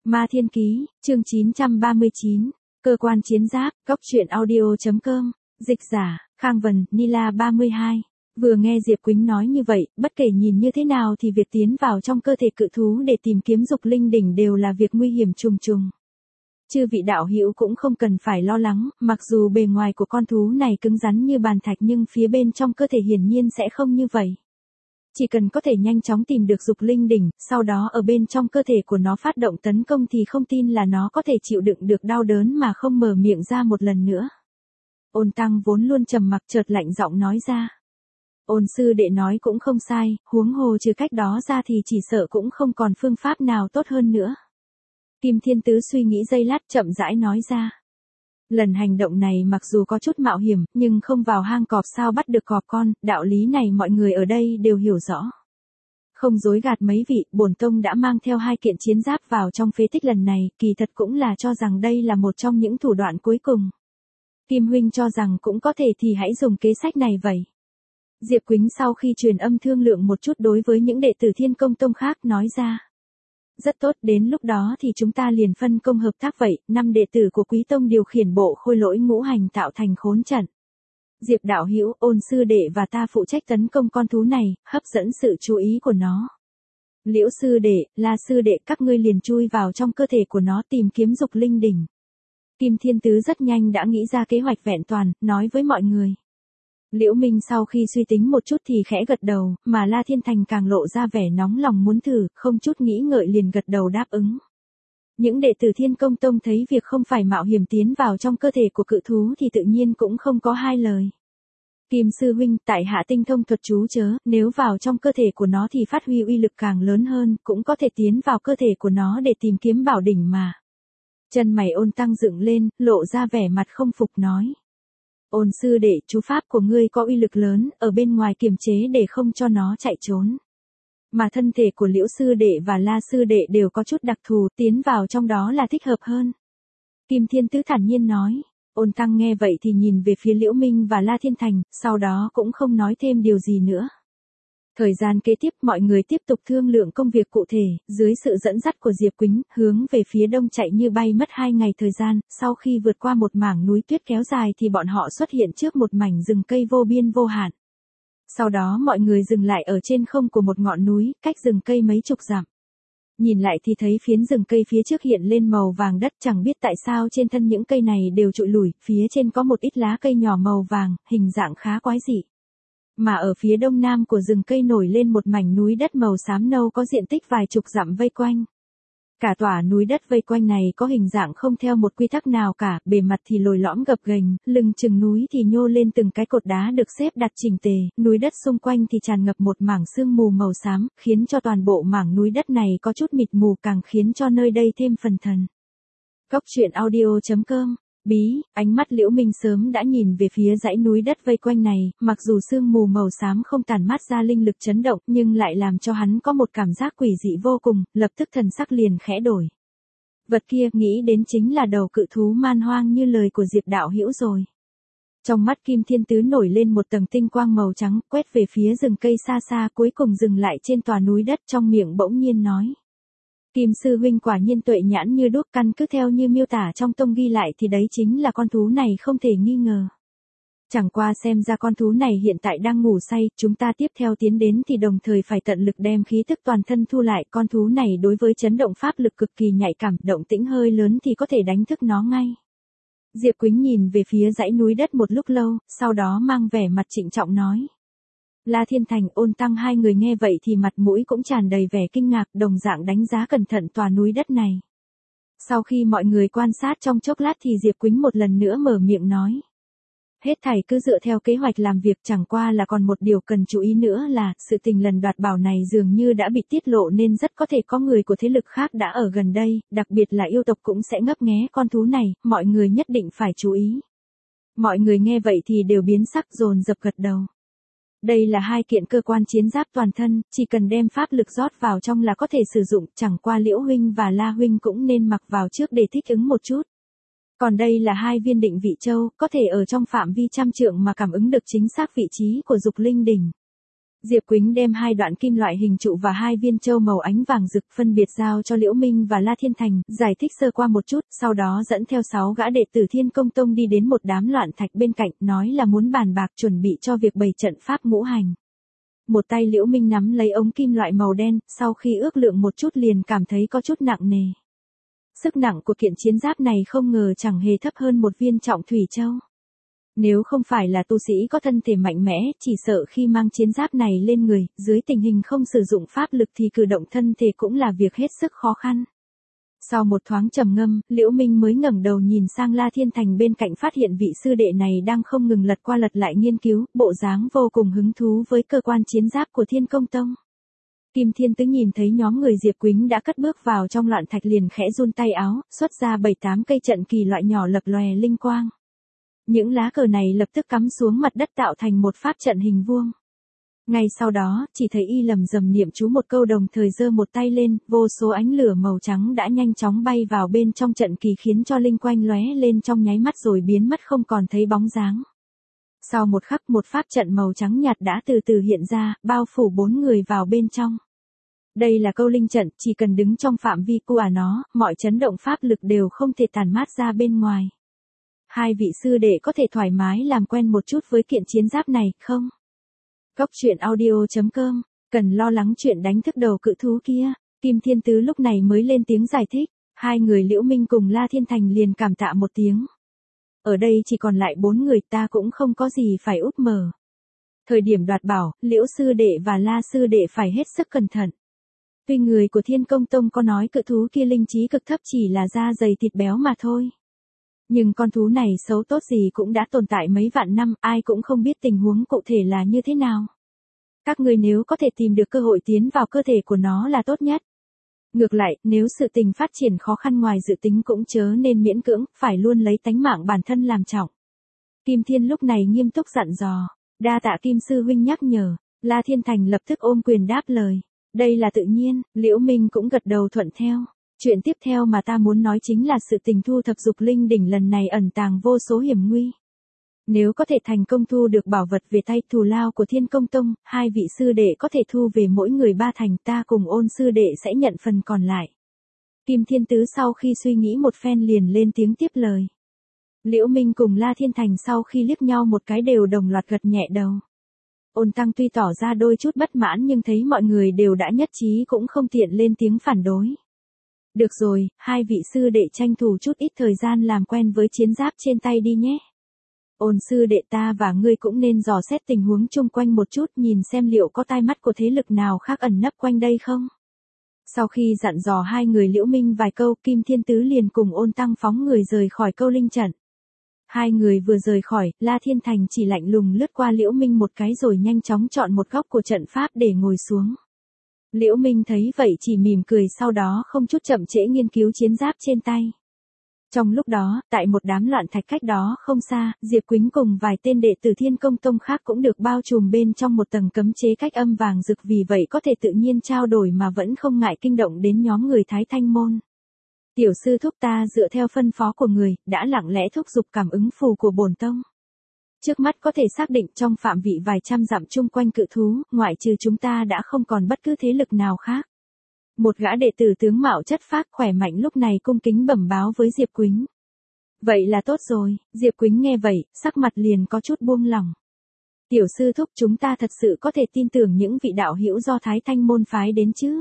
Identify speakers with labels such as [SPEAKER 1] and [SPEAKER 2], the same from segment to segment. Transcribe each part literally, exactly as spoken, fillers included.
[SPEAKER 1] Ma Thiên Ký, chương chín trăm ba mươi chín, Cơ quan chiến giáp, góc truyện audio.com, dịch giả, Khang Vân, Nila ba mươi hai. Vừa nghe Diệp Quýnh nói như vậy, bất kể nhìn như thế nào thì việc tiến vào trong cơ thể cự thú để tìm kiếm dục linh đỉnh đều là việc nguy hiểm trùng trùng. Chư vị đạo hữu cũng không cần phải lo lắng, mặc dù bề ngoài của con thú này cứng rắn như bàn thạch nhưng phía bên trong cơ thể hiển nhiên sẽ không như vậy. Chỉ cần có thể nhanh chóng tìm được dục linh đỉnh, sau đó ở bên trong cơ thể của nó phát động tấn công thì không tin là nó có thể chịu đựng được đau đớn mà không mở miệng ra một lần nữa. Ôn Tăng vốn luôn trầm mặc chợt lạnh giọng nói ra. Ôn sư đệ nói cũng không sai, huống hồ trừ cách đó ra thì chỉ sợ cũng không còn phương pháp nào tốt hơn nữa. Kim Thiên Tứ suy nghĩ giây lát chậm rãi nói ra. Lần hành động này mặc dù có chút mạo hiểm, nhưng không vào hang cọp sao bắt được cọp con, đạo lý này mọi người ở đây đều hiểu rõ. Không dối gạt mấy vị, bổn tông đã mang theo hai kiện chiến giáp vào trong phế tích lần này, kỳ thật cũng là cho rằng đây là một trong những thủ đoạn cuối cùng. Kim huynh cho rằng cũng có thể thì hãy dùng kế sách này vậy. Diệp Quýnh sau khi truyền âm thương lượng một chút đối với những đệ tử Thiên Công Tông khác nói ra. Rất tốt, đến lúc đó thì chúng ta liền phân công hợp tác vậy, năm đệ tử của Quý Tông điều khiển bộ khôi lỗi ngũ hành tạo thành khốn trận. Diệp đạo hữu, Ôn sư đệ và ta phụ trách tấn công con thú này, hấp dẫn sự chú ý của nó. Liễu sư đệ, La sư đệ, các ngươi liền chui vào trong cơ thể của nó tìm kiếm dục linh đỉnh. Kim Thiên Tứ rất nhanh đã nghĩ ra kế hoạch vẹn toàn, nói với mọi người. Liễu Minh sau khi suy tính một chút thì khẽ gật đầu, mà La Thiên Thành càng lộ ra vẻ nóng lòng muốn thử, không chút nghĩ ngợi liền gật đầu đáp ứng. Những đệ tử Thiên Công Tông thấy việc không phải mạo hiểm tiến vào trong cơ thể của cự thú thì tự nhiên cũng không có hai lời. Kim sư huynh, tại hạ tinh thông thuật chú chớ, nếu vào trong cơ thể của nó thì phát huy uy lực càng lớn hơn, cũng có thể tiến vào cơ thể của nó để tìm kiếm bảo đỉnh mà. Chân mày Ôn Tăng dựng lên, lộ ra vẻ mặt không phục nói. Ôn sư đệ, chú pháp của ngươi có uy lực lớn, ở bên ngoài kiềm chế để không cho nó chạy trốn. Mà thân thể của Liễu sư đệ và La sư đệ đều có chút đặc thù, tiến vào trong đó là thích hợp hơn. Kim Thiên Tứ thản nhiên nói. Ôn Tăng nghe vậy thì nhìn về phía Liễu Minh và La Thiên Thành, sau đó cũng không nói thêm điều gì nữa. Thời gian kế tiếp mọi người tiếp tục thương lượng công việc cụ thể, dưới sự dẫn dắt của Diệp Quýnh, hướng về phía đông chạy như bay mất hai ngày thời gian, sau khi vượt qua một mảng núi tuyết kéo dài thì bọn họ xuất hiện trước một mảnh rừng cây vô biên vô hạn. Sau đó mọi người dừng lại ở trên không của một ngọn núi, cách rừng cây mấy chục dặm. Nhìn lại thì thấy phiến rừng cây phía trước hiện lên màu vàng đất, chẳng biết tại sao trên thân những cây này đều trụi lủi, phía trên có một ít lá cây nhỏ màu vàng, hình dạng khá quái dị. Mà ở phía đông nam của rừng cây nổi lên một mảnh núi đất màu xám nâu có diện tích vài chục dặm vây quanh. Cả tòa núi đất vây quanh này có hình dạng không theo một quy tắc nào cả, bề mặt thì lồi lõm gập ghềnh, lưng chừng núi thì nhô lên từng cái cột đá được xếp đặt chỉnh tề, núi đất xung quanh thì tràn ngập một mảng sương mù màu xám, khiến cho toàn bộ mảng núi đất này có chút mịt mù, càng khiến cho nơi đây thêm phần thần. Góc truyện audio.com. Bí, ánh mắt Liễu Minh sớm đã nhìn về phía dãy núi đất vây quanh này, mặc dù sương mù màu xám không tản mát ra linh lực chấn động nhưng lại làm cho hắn có một cảm giác quỷ dị vô cùng, lập tức thần sắc liền khẽ đổi. Vật kia nghĩ đến chính là đầu cự thú man hoang như lời của Diệp đạo hữu rồi. Trong mắt Kim Thiên Tứ nổi lên một tầng tinh quang màu trắng, quét về phía rừng cây xa xa, cuối cùng dừng lại trên tòa núi đất, trong miệng bỗng nhiên nói. Kim sư huynh quả nhiên tuệ nhãn như đuốc, căn cứ theo như miêu tả trong tông ghi lại thì đấy chính là con thú này không thể nghi ngờ. Chẳng qua xem ra con thú này hiện tại đang ngủ say, chúng ta tiếp theo tiến đến thì đồng thời phải tận lực đem khí tức toàn thân thu lại, con thú này đối với chấn động pháp lực cực kỳ nhạy cảm, động tĩnh hơi lớn thì có thể đánh thức nó ngay. Diệp Quýnh nhìn về phía dãy núi đất một lúc lâu, sau đó mang vẻ mặt trịnh trọng nói. La Thiên Thành, Ôn Tăng hai người nghe vậy thì mặt mũi cũng tràn đầy vẻ kinh ngạc, đồng dạng đánh giá cẩn thận tòa núi đất này. Sau khi mọi người quan sát trong chốc lát thì Diệp Quýnh một lần nữa mở miệng nói. Hết thảy cứ dựa theo kế hoạch làm việc, chẳng qua là còn một điều cần chú ý nữa là, sự tình lần đoạt bảo này dường như đã bị tiết lộ nên rất có thể có người của thế lực khác đã ở gần đây, đặc biệt là yêu tộc cũng sẽ ngấp nghé con thú này, mọi người nhất định phải chú ý. Mọi người nghe vậy thì đều biến sắc dồn dập gật đầu. Đây là hai kiện cơ quan chiến giáp toàn thân, chỉ cần đem pháp lực rót vào trong là có thể sử dụng, chẳng qua Liễu huynh và La huynh cũng nên mặc vào trước để thích ứng một chút. Còn đây là hai viên định vị châu, có thể ở trong phạm vi trăm trượng mà cảm ứng được chính xác vị trí của dục linh đỉnh. Diệp Quýnh đem hai đoạn kim loại hình trụ và hai viên châu màu ánh vàng rực phân biệt giao cho Liễu Minh và La Thiên Thành, giải thích sơ qua một chút, sau đó dẫn theo sáu gã đệ tử Thiên Công Tông đi đến một đám loạn thạch bên cạnh, nói là muốn bàn bạc chuẩn bị cho việc bày trận pháp ngũ hành. Một tay Liễu Minh nắm lấy ống kim loại màu đen, sau khi ước lượng một chút liền cảm thấy có chút nặng nề. Sức nặng của kiện chiến giáp này không ngờ chẳng hề thấp hơn một viên trọng thủy châu. Nếu không phải là tu sĩ có thân thể mạnh mẽ, chỉ sợ khi mang chiến giáp này lên người, dưới tình hình không sử dụng pháp lực thì cử động thân thể cũng là việc hết sức khó khăn. Sau một thoáng trầm ngâm, Liễu Minh mới ngẩng đầu nhìn sang La Thiên Thành bên cạnh, phát hiện vị sư đệ này đang không ngừng lật qua lật lại nghiên cứu, bộ dáng vô cùng hứng thú với cơ quan chiến giáp của Thiên Công Tông. Kim Thiên Tứ nhìn thấy nhóm người Diệp Quýnh đã cất bước vào trong loạn thạch liền khẽ run tay áo, xuất ra bảy tám cây trận kỳ loại nhỏ lập lòe linh quang. Những lá cờ này lập tức cắm xuống mặt đất tạo thành một pháp trận hình vuông. Ngay sau đó, chỉ thấy y lầm rầm niệm chú một câu đồng thời giơ một tay lên, vô số ánh lửa màu trắng đã nhanh chóng bay vào bên trong trận kỳ khiến cho linh quang lóe lên trong nháy mắt rồi biến mất không còn thấy bóng dáng. Sau một khắc một pháp trận màu trắng nhạt đã từ từ hiện ra, bao phủ bốn người vào bên trong. Đây là câu linh trận, chỉ cần đứng trong phạm vi của nó, mọi chấn động pháp lực đều không thể tản mát ra bên ngoài. Hai vị sư đệ có thể thoải mái làm quen một chút với kiện chiến giáp này, không? Góc truyện audio chấm com, cần lo lắng chuyện đánh thức đầu cự thú kia. Kim Thiên Tứ lúc này mới lên tiếng giải thích, hai người Liễu Minh cùng La Thiên Thành liền cảm tạ một tiếng. Ở đây chỉ còn lại bốn người, ta cũng không có gì phải úp mở. Thời điểm đoạt bảo, Liễu sư đệ và La sư đệ phải hết sức cẩn thận. Tuy người của Thiên Công Tông có nói cự thú kia linh trí cực thấp chỉ là da dày thịt béo mà thôi. Nhưng con thú này xấu tốt gì cũng đã tồn tại mấy vạn năm, ai cũng không biết tình huống cụ thể là như thế nào. Các người nếu có thể tìm được cơ hội tiến vào cơ thể của nó là tốt nhất. Ngược lại, nếu sự tình phát triển khó khăn ngoài dự tính cũng chớ nên miễn cưỡng, phải luôn lấy tánh mạng bản thân làm trọng. Kim Thiên lúc này nghiêm túc dặn dò, đa tạ Kim sư huynh nhắc nhở. La Thiên Thành lập tức ôm quyền đáp lời, đây là tự nhiên. Liễu Minh cũng gật đầu thuận theo. Chuyện tiếp theo mà ta muốn nói chính là sự tình thu thập dục linh đỉnh lần này ẩn tàng vô số hiểm nguy. Nếu có thể thành công thu được bảo vật về tay thù lao của Thiên Công Tông, hai vị sư đệ có thể thu về mỗi người ba thành, ta cùng Ôn sư đệ sẽ nhận phần còn lại. Kim Thiên Tứ sau khi suy nghĩ một phen liền lên tiếng tiếp lời. Liễu Minh cùng La Thiên Thành sau khi liếc nhau một cái đều đồng loạt gật nhẹ đầu. Ôn Tăng tuy tỏ ra đôi chút bất mãn nhưng thấy mọi người đều đã nhất trí cũng không tiện lên tiếng phản đối. Được rồi, hai vị sư đệ tranh thủ chút ít thời gian làm quen với chiến giáp trên tay đi nhé. Ôn sư đệ, ta và ngươi cũng nên dò xét tình huống chung quanh một chút, nhìn xem liệu có tai mắt của thế lực nào khác ẩn nấp quanh đây không. Sau khi dặn dò hai người Liễu Minh vài câu, Kim Thiên Tứ liền cùng Ôn Tăng phóng người rời khỏi câu linh trận. Hai người vừa rời khỏi, La Thiên Thành chỉ lạnh lùng lướt qua Liễu Minh một cái rồi nhanh chóng chọn một góc của trận pháp để ngồi xuống. Liễu Minh thấy vậy chỉ mỉm cười, sau đó không chút chậm trễ nghiên cứu chiến giáp trên tay. Trong lúc đó, tại một đám loạn thạch cách đó không xa, Diệp Quýnh cùng vài tên đệ tử Thiên Công Tông khác cũng được bao trùm bên trong một tầng cấm chế cách âm vàng rực, vì vậy có thể tự nhiên trao đổi mà vẫn không ngại kinh động đến nhóm người Thái Thanh Môn. Tiểu sư thúc, ta dựa theo phân phó của người, đã lặng lẽ thúc giục cảm ứng phù của bổn tông. Trước mắt có thể xác định trong phạm vị vài trăm dặm chung quanh cự thú, ngoại trừ chúng ta đã không còn bất cứ thế lực nào khác. Một gã đệ tử tướng mạo chất phác khỏe mạnh lúc này cung kính bẩm báo với Diệp Quýnh. Vậy là tốt rồi. Diệp Quýnh nghe vậy, sắc mặt liền có chút buông lỏng. Tiểu sư thúc, chúng ta thật sự có thể tin tưởng những vị đạo hữu do Thái Thanh môn phái đến chứ?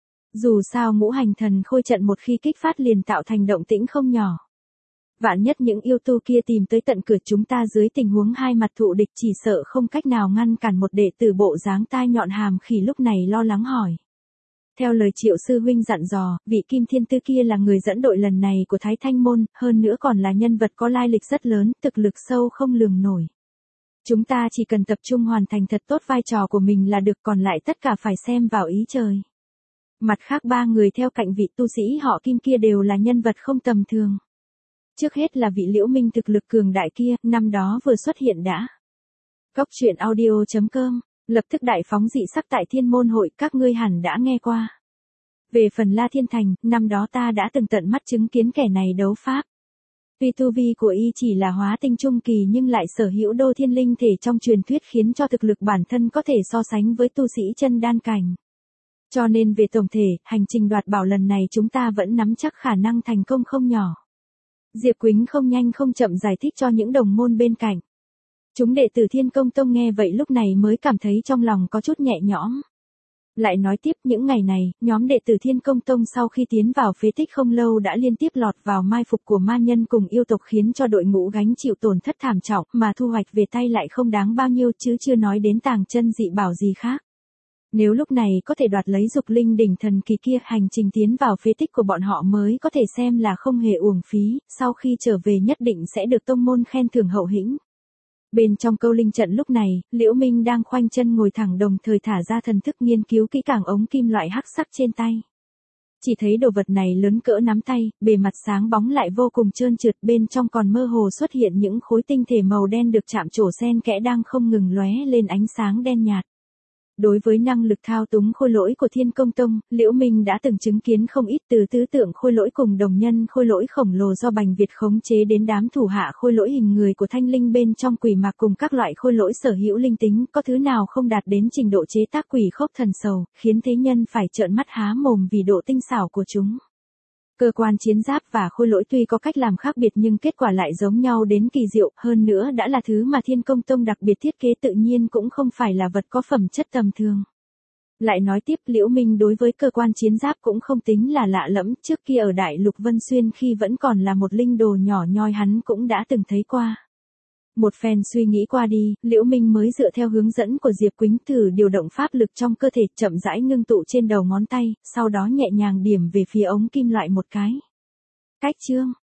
[SPEAKER 1] Dù sao ngũ hành thần khôi trận một khi kích phát liền tạo thành động tĩnh không nhỏ. Vạn nhất những yêu tu kia tìm tới tận cửa chúng ta dưới tình huống hai mặt thụ địch, chỉ sợ không cách nào ngăn cản. Một đệ tử bộ dáng tai nhọn hàm khỉ lúc này lo lắng hỏi. Theo lời Triệu sư huynh dặn dò, vị Kim Thiên Tư kia là người dẫn đội lần này của Thái Thanh môn, hơn nữa còn là nhân vật có lai lịch rất lớn, thực lực sâu không lường nổi. Chúng ta chỉ cần tập trung hoàn thành thật tốt vai trò của mình là được, còn lại tất cả phải xem vào ý trời. Mặt khác ba người theo cạnh vị tu sĩ họ Kim kia đều là nhân vật không tầm thường. Trước hết là vị Liễu Minh thực lực cường đại kia, năm đó vừa xuất hiện đã. Góc truyện audio chấm com, lập tức đại phóng dị sắc tại Thiên môn hội, các ngươi hẳn đã nghe qua. Về phần La Thiên Thành, năm đó ta đã từng tận mắt chứng kiến kẻ này đấu pháp. Tuy tu vi của y chỉ là hóa tinh trung kỳ nhưng lại sở hữu đô thiên linh thể trong truyền thuyết khiến cho thực lực bản thân có thể so sánh với tu sĩ chân đan cảnh. Cho nên về tổng thể, hành trình đoạt bảo lần này chúng ta vẫn nắm chắc khả năng thành công không nhỏ. Diệp Quýnh không nhanh không chậm giải thích cho những đồng môn bên cạnh. Chúng đệ tử Thiên Công Tông nghe vậy lúc này mới cảm thấy trong lòng có chút nhẹ nhõm. Lại nói tiếp những ngày này, nhóm đệ tử Thiên Công Tông sau khi tiến vào phế tích không lâu đã liên tiếp lọt vào mai phục của ma nhân cùng yêu tộc khiến cho đội ngũ gánh chịu tổn thất thảm trọng mà thu hoạch về tay lại không đáng bao nhiêu chứ chưa nói đến tàng chân dị bảo gì khác. Nếu lúc này có thể đoạt lấy dục linh đỉnh thần kỳ kia, hành trình tiến vào phế tích của bọn họ mới có thể xem là không hề uổng phí, sau khi trở về nhất định sẽ được tông môn khen thưởng hậu hĩnh. Bên trong câu linh trận lúc này, Liễu Minh đang khoanh chân ngồi thẳng đồng thời thả ra thần thức nghiên cứu kỹ càng ống kim loại hắc sắc trên tay. Chỉ thấy đồ vật này lớn cỡ nắm tay, bề mặt sáng bóng lại vô cùng trơn trượt, bên trong còn mơ hồ xuất hiện những khối tinh thể màu đen được chạm trổ xen kẽ đang không ngừng lóe lên ánh sáng đen nhạt. Đối với năng lực thao túng khôi lỗi của Thiên Công Tông, Liễu Minh đã từng chứng kiến không ít, từ tứ tượng khôi lỗi cùng đồng nhân khôi lỗi khổng lồ do Bành Việt khống chế đến đám thủ hạ khôi lỗi hình người của Thanh Linh bên trong quỷ mạc cùng các loại khôi lỗi sở hữu linh tính, có thứ nào không đạt đến trình độ chế tác quỷ khốc thần sầu, khiến thế nhân phải trợn mắt há mồm vì độ tinh xảo của chúng. Cơ quan chiến giáp và khôi lỗi tuy có cách làm khác biệt nhưng kết quả lại giống nhau đến kỳ diệu, hơn nữa đã là thứ mà Thiên Công Tông đặc biệt thiết kế tự nhiên cũng không phải là vật có phẩm chất tầm thường. Lại nói tiếp, Liễu Minh đối với cơ quan chiến giáp cũng không tính là lạ lẫm, trước kia ở Đại Lục Vân Xuyên khi vẫn còn là một linh đồ nhỏ nhoi hắn cũng đã từng thấy qua. Một phen suy nghĩ qua đi, Liễu Minh mới dựa theo hướng dẫn của Diệp Quýnh thử điều động pháp lực trong cơ thể, chậm rãi ngưng tụ trên đầu ngón tay, sau đó nhẹ nhàng điểm về phía ống kim loại một cái. Cách chương